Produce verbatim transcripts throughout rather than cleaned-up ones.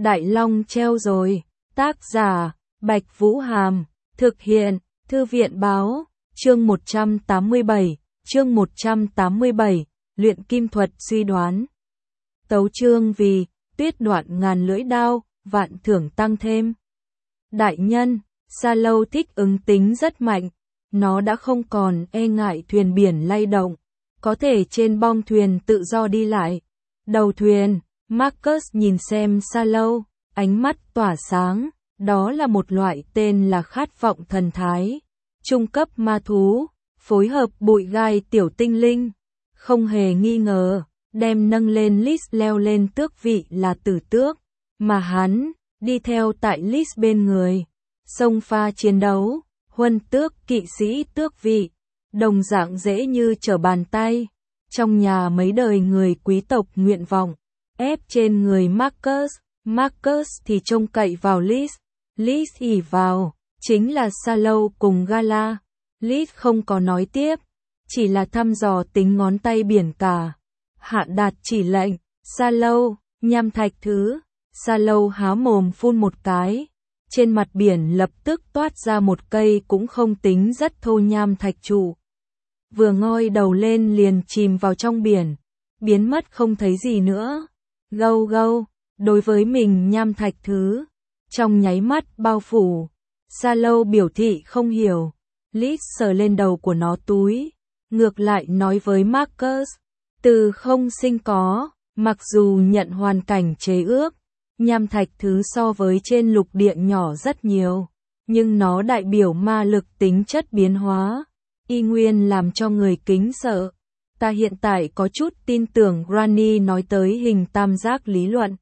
Đại Long treo rồi. Tác giả, Bạch Vũ Hàm. Thực hiện, Thư viện Báo. Chương một trăm tám mươi bảy. Chương một trăm tám mươi bảy. Luyện kim thuật suy đoán. Tấu chương vì, tuyết đoạn ngàn lưỡi đao, vạn thưởng tăng thêm. Đại nhân, Sa Lâu thích ứng tính rất mạnh. Nó đã không còn e ngại thuyền biển lay động. Có thể trên bong thuyền tự do đi lại. Đầu thuyền, Marcus nhìn xem Sa Lâu, ánh mắt tỏa sáng. Đó là một loại tên là khát vọng thần thái. Trung cấp ma thú, phối hợp bụi gai tiểu tinh linh. Không hề nghi ngờ, đem nâng lên list leo lên tước vị là tử tước. Mà hắn, đi theo tại list bên người. Xông pha chiến đấu, huân tước kỵ sĩ tước vị. Đồng dạng dễ như trở bàn tay. Trong nhà mấy đời người quý tộc nguyện vọng. Ép trên người Marcus. Marcus thì trông cậy vào Liz. Liz ỉ vào, chính là Sa Lâu cùng Gala. Liz không có nói tiếp, chỉ là thăm dò tính ngón tay biển cả. Hạ đạt chỉ lệnh, Sa Lâu, nham thạch thứ. Sa Lâu há mồm phun một cái. Trên mặt biển lập tức toát ra một cây cũng không tính rất thô nham thạch trụ. Vừa ngoi đầu lên liền chìm vào trong biển, biến mất không thấy gì nữa. Gâu gâu, đối với mình nham thạch thứ, trong nháy mắt bao phủ. Sa Lâu biểu thị không hiểu. Liz sờ lên đầu của nó túi, ngược lại nói với Marcus, từ không sinh có, mặc dù nhận hoàn cảnh chế ước, nham thạch thứ so với trên lục địa nhỏ rất nhiều, nhưng nó đại biểu ma lực tính chất biến hóa, y nguyên làm cho người kính sợ. Ta hiện tại có chút tin tưởng Granny nói tới hình tam giác lý luận.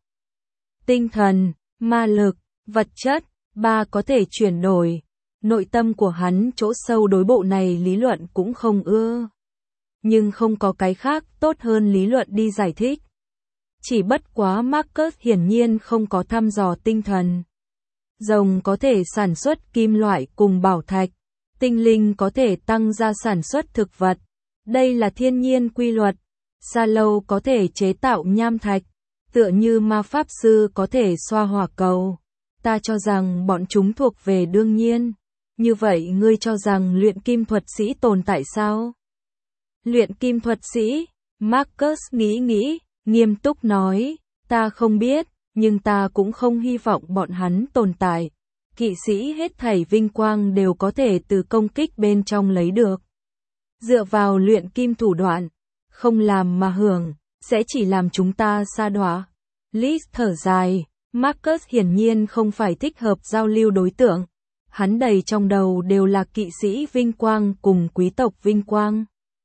Tinh thần, ma lực, vật chất, ba có thể chuyển đổi. Nội tâm của hắn chỗ sâu đối bộ này lý luận cũng không ưa. Nhưng không có cái khác tốt hơn lý luận đi giải thích. Chỉ bất quá Marcus hiển nhiên không có thăm dò tinh thần. Rồng có thể sản xuất kim loại cùng bảo thạch. Tinh linh có thể tăng gia sản xuất thực vật. Đây là thiên nhiên quy luật. Sa Lâu có thể chế tạo nham thạch. Tựa như ma pháp sư có thể xoa hỏa cầu. Ta cho rằng bọn chúng thuộc về đương nhiên. Như vậy ngươi cho rằng luyện kim thuật sĩ tồn tại sao? Luyện kim thuật sĩ? Marcus nghĩ nghĩ, nghiêm túc nói, ta không biết, nhưng ta cũng không hy vọng bọn hắn tồn tại. Kỵ sĩ hết thảy vinh quang đều có thể từ công kích bên trong lấy được. Dựa vào luyện kim thủ đoạn, không làm mà hưởng, sẽ chỉ làm chúng ta sa đọa. Liz thở dài, Marcus hiển nhiên không phải thích hợp giao lưu đối tượng. Hắn đầy trong đầu đều là kỵ sĩ vinh quang cùng quý tộc vinh quang.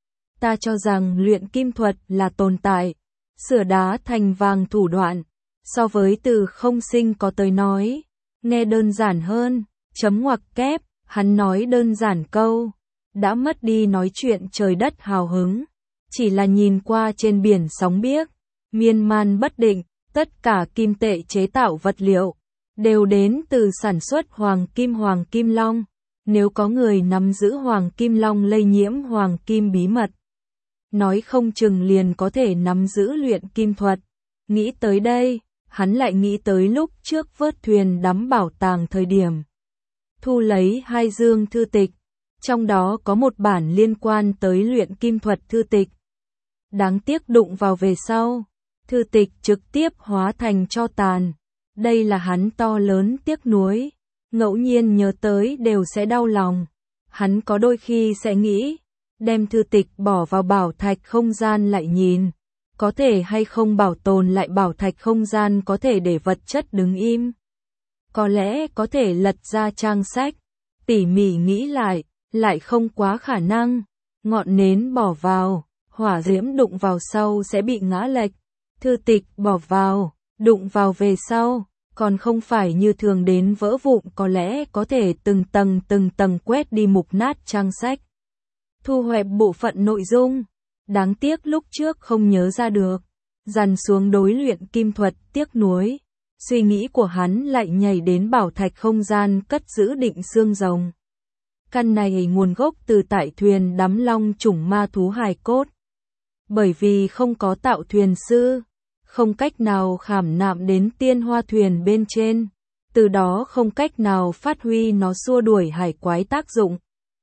Ta cho rằng luyện kim thuật là tồn tại, sửa đá thành vàng thủ đoạn, so với từ không sinh có tới nói, nghe đơn giản hơn, chấm ngoặc kép, hắn nói đơn giản câu, đã mất đi nói chuyện trời đất hào hứng, chỉ là nhìn qua trên biển sóng biếc, miên man bất định, tất cả kim tệ chế tạo vật liệu, đều đến từ sản xuất hoàng kim hoàng kim long, nếu có người nắm giữ hoàng kim long lây nhiễm hoàng kim bí mật. Nói không chừng liền có thể nắm giữ luyện kim thuật. Nghĩ tới đây, hắn lại nghĩ tới lúc trước vớt thuyền đắm bảo tàng thời điểm. Thu lấy hai dương thư tịch, trong đó có một bản liên quan tới luyện kim thuật thư tịch. Đáng tiếc đụng vào về sau, thư tịch trực tiếp hóa thành tro tàn. Đây là hắn to lớn tiếc nuối, ngẫu nhiên nhớ tới đều sẽ đau lòng. Hắn có đôi khi sẽ nghĩ, đem thư tịch bỏ vào bảo thạch không gian lại nhìn, có thể hay không bảo tồn lại bảo thạch không gian có thể để vật chất đứng im. Có lẽ có thể lật ra trang sách, tỉ mỉ nghĩ lại, lại không quá khả năng. Ngọn nến bỏ vào, hỏa diễm đụng vào sau sẽ bị ngã lệch. Thư tịch bỏ vào, đụng vào về sau, còn không phải như thường đến vỡ vụn, có lẽ có thể từng tầng từng tầng quét đi mục nát trang sách. Thu hẹp bộ phận nội dung, đáng tiếc lúc trước không nhớ ra được, dằn xuống đối luyện kim thuật tiếc nuối, suy nghĩ của hắn lại nhảy đến bảo thạch không gian cất giữ định xương rồng. Căn này nguồn gốc từ tại thuyền đắm long chủng ma thú hài cốt. Bởi vì không có tạo thuyền sư, không cách nào khảm nạm đến tiên hoa thuyền bên trên, từ đó không cách nào phát huy nó xua đuổi hải quái tác dụng.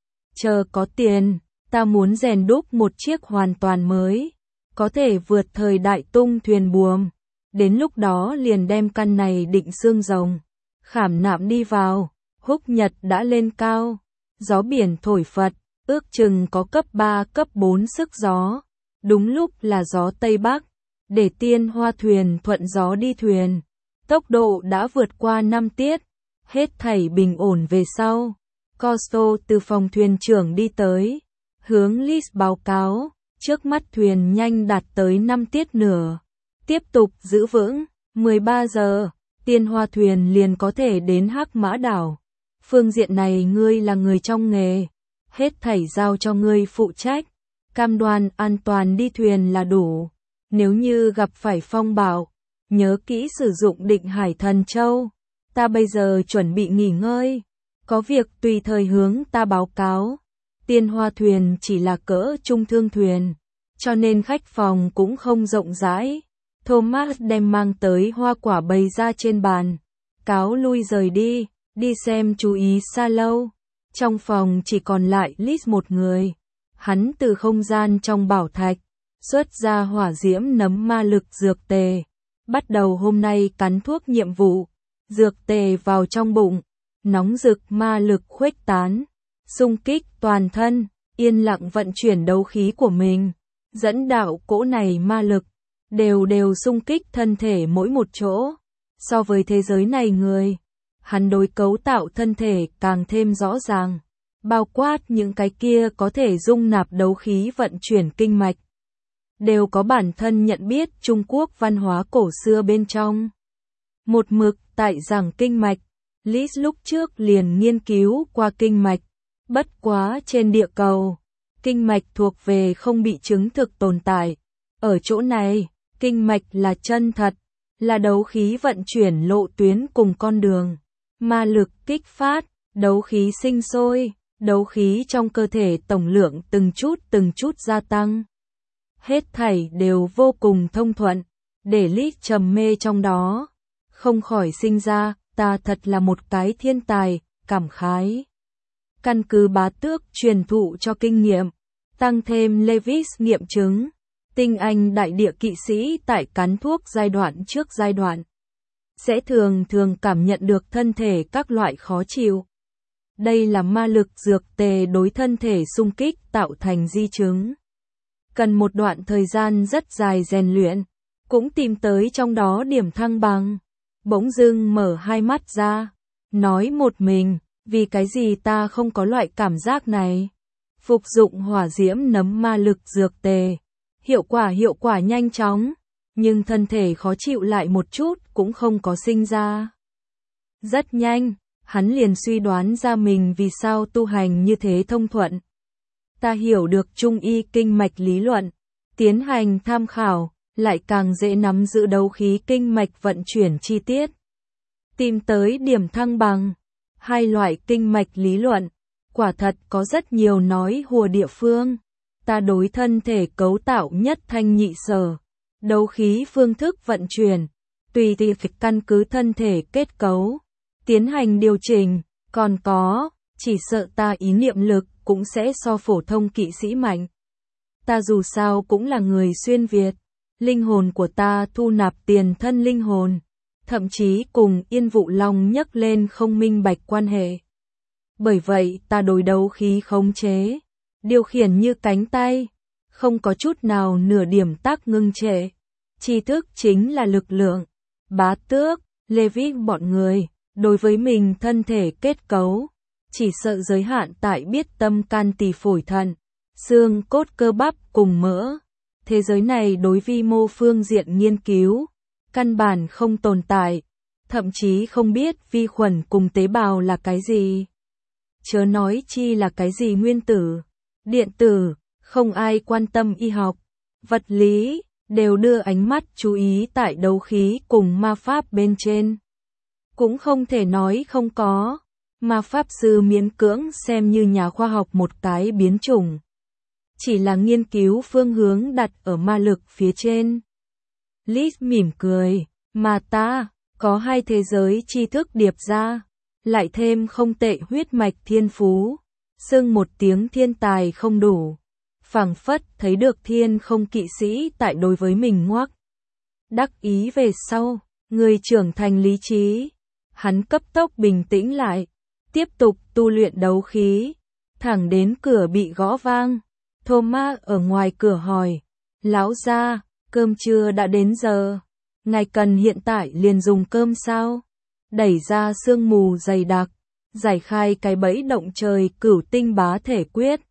Chờ có tiền, ta muốn rèn đúc một chiếc hoàn toàn mới, có thể vượt thời đại tung thuyền buồm. Đến lúc đó liền đem căn này định xương rồng, khảm nạm đi vào. Húc nhật đã lên cao, gió biển thổi phật, ước chừng có cấp ba cấp bốn sức gió. Đúng lúc là gió Tây Bắc, để tiên hoa thuyền thuận gió đi thuyền. Tốc độ đã vượt qua năm tiết, hết thảy bình ổn về sau. Costo từ phòng thuyền trưởng đi tới, hướng Lis báo cáo, trước mắt thuyền nhanh đạt tới năm tiết nửa. Tiếp tục giữ vững, mười ba giờ, tiên hoa thuyền liền có thể đến Hắc Mã Đảo. Phương diện này ngươi là người trong nghề, hết thảy giao cho ngươi phụ trách, cam đoan an toàn đi thuyền là đủ. Nếu như gặp phải phong bạo, nhớ kỹ sử dụng Định Hải Thần Châu. Ta bây giờ chuẩn bị nghỉ ngơi, có việc tùy thời hướng ta báo cáo. Tiên hoa thuyền chỉ là cỡ trung thương thuyền, cho nên khách phòng cũng không rộng rãi. Thomas đem mang tới hoa quả bày ra trên bàn, cáo lui rời đi, đi xem chú ý xa lâu. Trong phòng chỉ còn lại Lis một người, hắn từ không gian trong bảo thạch xuất ra hỏa diễm nấm ma lực dược tề, bắt đầu hôm nay cắn thuốc nhiệm vụ. Dược tề vào trong bụng, nóng rực ma lực khuếch tán, xung kích toàn thân, yên lặng vận chuyển đấu khí của mình, dẫn đạo cỗ này ma lực, đều đều xung kích thân thể mỗi một chỗ. So với thế giới này người, hắn đối cấu tạo thân thể càng thêm rõ ràng, bao quát những cái kia có thể dung nạp đấu khí vận chuyển kinh mạch, đều có bản thân nhận biết Trung Quốc văn hóa cổ xưa bên trong. Một mực tại giảng kinh mạch, Lis lúc trước liền nghiên cứu qua kinh mạch, bất quá trên địa cầu, kinh mạch thuộc về không bị chứng thực tồn tại. Ở chỗ này, kinh mạch là chân thật, là đấu khí vận chuyển lộ tuyến cùng con đường, ma lực kích phát, đấu khí sinh sôi, đấu khí trong cơ thể tổng lượng từng chút từng chút gia tăng. Hết thảy đều vô cùng thông thuận, để Lis trầm mê trong đó, không khỏi sinh ra, ta thật là một cái thiên tài, cảm khái. Căn cứ bá tước truyền thụ cho kinh nghiệm, tăng thêm Lewis nghiệm chứng, tinh anh đại địa kỵ sĩ tại cắn thuốc giai đoạn trước giai đoạn, sẽ thường thường cảm nhận được thân thể các loại khó chịu. Đây là ma lực dược tề đối thân thể xung kích tạo thành di chứng. Cần một đoạn thời gian rất dài rèn luyện, cũng tìm tới trong đó điểm thăng bằng. Bỗng dưng mở hai mắt ra, nói một mình, vì cái gì ta không có loại cảm giác này. Phục dụng hỏa diễm nấm ma lực dược tề, hiệu quả hiệu quả nhanh chóng, nhưng thân thể khó chịu lại một chút cũng không có sinh ra. Rất nhanh, hắn liền suy đoán ra mình vì sao tu hành như thế thông thuận. Ta hiểu được trung y kinh mạch lý luận, tiến hành tham khảo, lại càng dễ nắm giữ đấu khí kinh mạch vận chuyển chi tiết. Tìm tới điểm thăng bằng, hai loại kinh mạch lý luận, quả thật có rất nhiều nói hùa địa phương. Ta đối thân thể cấu tạo nhất thanh nhị sở, đấu khí phương thức vận chuyển, tùy tùy căn cứ thân thể kết cấu, tiến hành điều chỉnh, còn có, chỉ sợ ta ý niệm lực cũng sẽ so phổ thông kỵ sĩ mạnh. Ta dù sao cũng là người xuyên Việt, linh hồn của ta thu nạp tiền thân linh hồn, thậm chí cùng Yên Vụ Long nhắc lên không minh bạch quan hệ. Bởi vậy ta đối đấu khí khống chế, điều khiển như cánh tay, không có chút nào nửa điểm tác ngưng trệ. Tri thức chính là lực lượng. Bá tước, Levi bọn người, đối với mình thân thể kết cấu, chỉ sợ giới hạn tại biết tâm can tỳ phổi thận, xương cốt cơ bắp cùng mỡ. Thế giới này đối vi mô phương diện nghiên cứu, căn bản không tồn tại, thậm chí không biết vi khuẩn cùng tế bào là cái gì. Chớ nói chi là cái gì nguyên tử, điện tử, không ai quan tâm y học, vật lý, đều đưa ánh mắt chú ý tại đấu khí cùng ma pháp bên trên. Cũng không thể nói không có, ma pháp sư miễn cưỡng xem như nhà khoa học một cái biến chủng. Chỉ là nghiên cứu phương hướng đặt ở ma lực phía trên. Liz mỉm cười, mà ta, có hai thế giới tri thức điệp ra, lại thêm không tệ huyết mạch thiên phú, xưng một tiếng thiên tài không đủ. Phảng phất thấy được thiên không kỵ sĩ tại đối với mình ngoắc. Đắc ý về sau, người trưởng thành lý trí. Hắn cấp tốc bình tĩnh lại, tiếp tục tu luyện đấu khí, thẳng đến cửa bị gõ vang. Thomas ở ngoài cửa hỏi, lão gia, cơm trưa đã đến giờ, ngài cần hiện tại liền dùng cơm sao? Đẩy ra sương mù dày đặc, giải khai cái bẫy động trời cửu tinh bá thể quyết.